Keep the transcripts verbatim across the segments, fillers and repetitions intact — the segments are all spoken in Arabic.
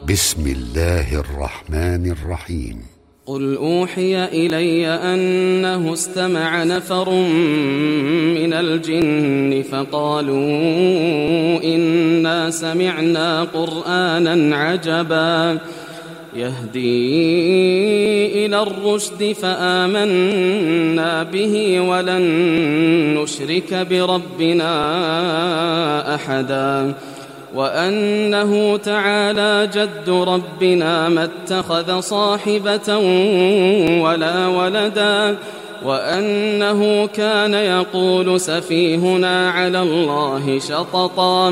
بسم الله الرحمن الرحيم. قل أوحي إلي أنه استمع نفر من الجن فقالوا إنا سمعنا قرآنا عجبا يهدي إلى الرشد فآمنا به ولن نشرك بربنا أحدا وأنه تعالى جد ربنا ما اتخذ صاحبة ولا ولدا وأنه كان يقول سفيهنا على الله شططا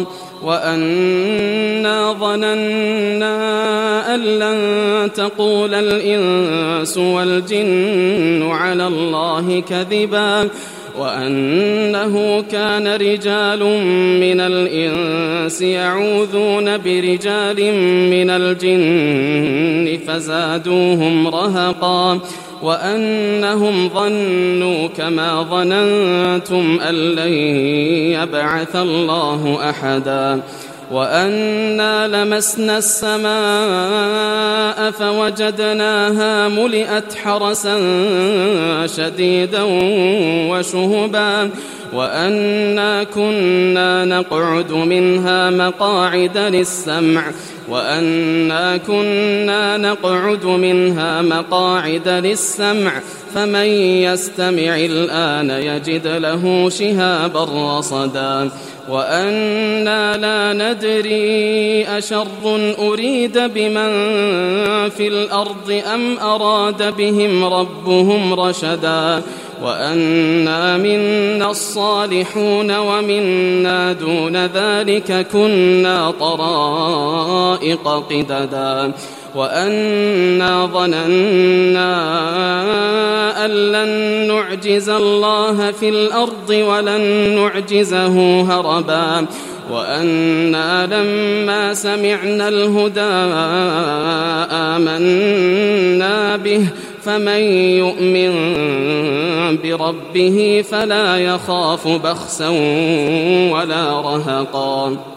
وأنا ظننا أن لن تقول الإنس والجن على الله كذبا وأنه كان رجال من الإنس يعوذون برجال من الجن فزادوهم رهقا وأنهم ظنوا كما ظننتم أن لن يبعث الله أحدا وأنا لمسنا السماء فوجدناها ملئت حرسا شديدا وشهبا وأنا كنا نقعد منها مقاعد للسمع وأنا كنا نقعد منها مقاعد للسمع فمن يستمع الآن يجد له شهابا رصدا وأنا لا ندري أشر أريد بمن في الأرض أم أراد بهم ربهم رشدا وأنا منا الصالحون ومنا دون ذلك كنا طرائق قددا وأنا ظننا أن لن نعجز الله في الأرض ولن نعجزه هربا وأنا لما سمعنا الهدى آمنا به فمن يؤمن بربه فلا يخاف بخسا ولا رهقا.